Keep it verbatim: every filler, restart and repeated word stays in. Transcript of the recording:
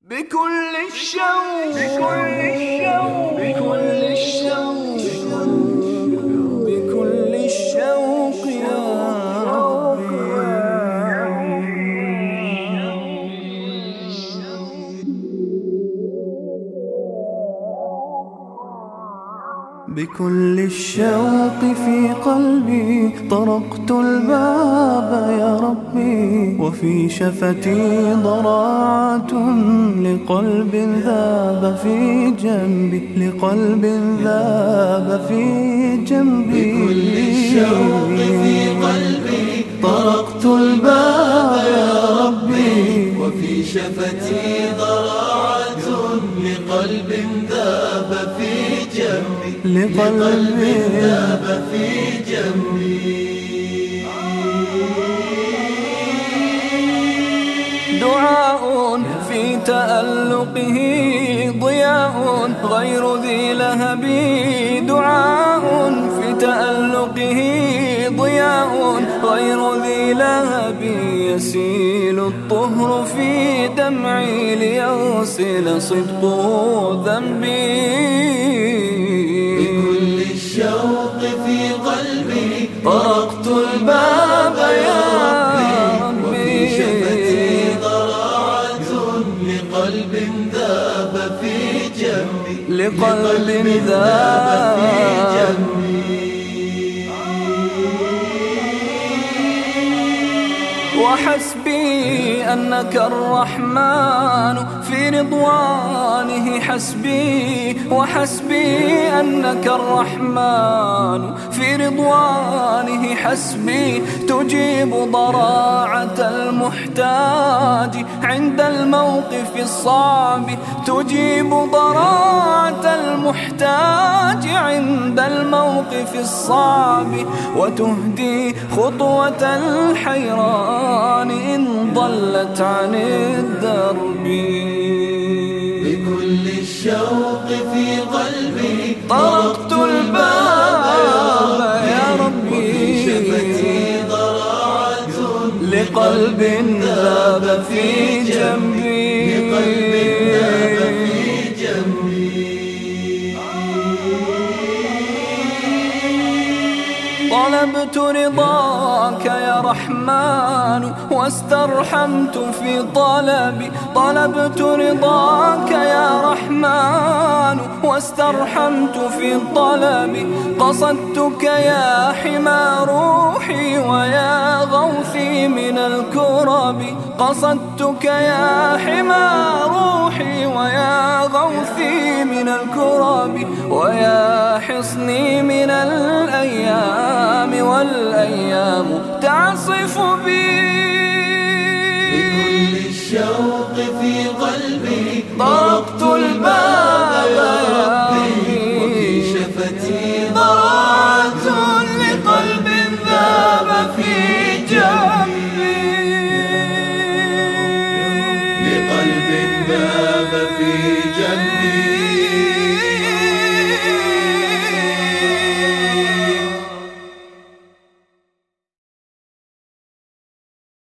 بكل الشوق بكل الشوق بكل الشوق بكل الشوق يا بكل الشوق في قلبي طرقت الباب يا ربي، وفي شفتي ضراعة لقلب ذاب في جنبي، لقلب ذاب في جنبي. بكل الشوق في قلبي طرقت الباب يا ربي، وفي شفتي ضراعة لقلب ذاب في جنبي، لقلب ذاب في جنبي. دعاء في تألقه ضياء غير ذي لهب، دعاء في تألقه ضياء غير ذي لهب، يسيل الطهر في دمعي ليغسل صدقه ذنبي. بكل الشوق في قلبي طرقت الباب يا ربي، وفي شفتي ضراعة لقلب ذاب في جنبي، لقلب ذاب في جنبي. وحسبي أنك الرحمن في رضوانه حسبي، وحسبي أنك الرحمن في رضوانه حسبي، تجيب ضراعة المحتاج عند الموقف الصعب، تجيب ضراعة المحتاج عند الموقف الصعب، وتهدي خطوة الحيران إن ضلت عن الدرب. بكل الشوق في قلبي طرقت الباب يا ربي، وفي شفتي ضراعة لقلب ذاب في جنبي، لقلب ذاب في جنبي. طلبت رضاك يا رحمن واسترحمت في طلبي، طلبت رضاك يا رحمن واسترحمت في طلبي، قصدتك يا حمى روحي ويا غوثي من الكرب، قصدتك يا حمى روحي ويا غوثي من الكرب، ويا حصني من الأيام والأيام تعصف بي. بكل الشوق في قلبي طرقت الباب يا ربي، وفي شفتي ضراعة لقلب ذاب في جنبي، لقلب ذاب في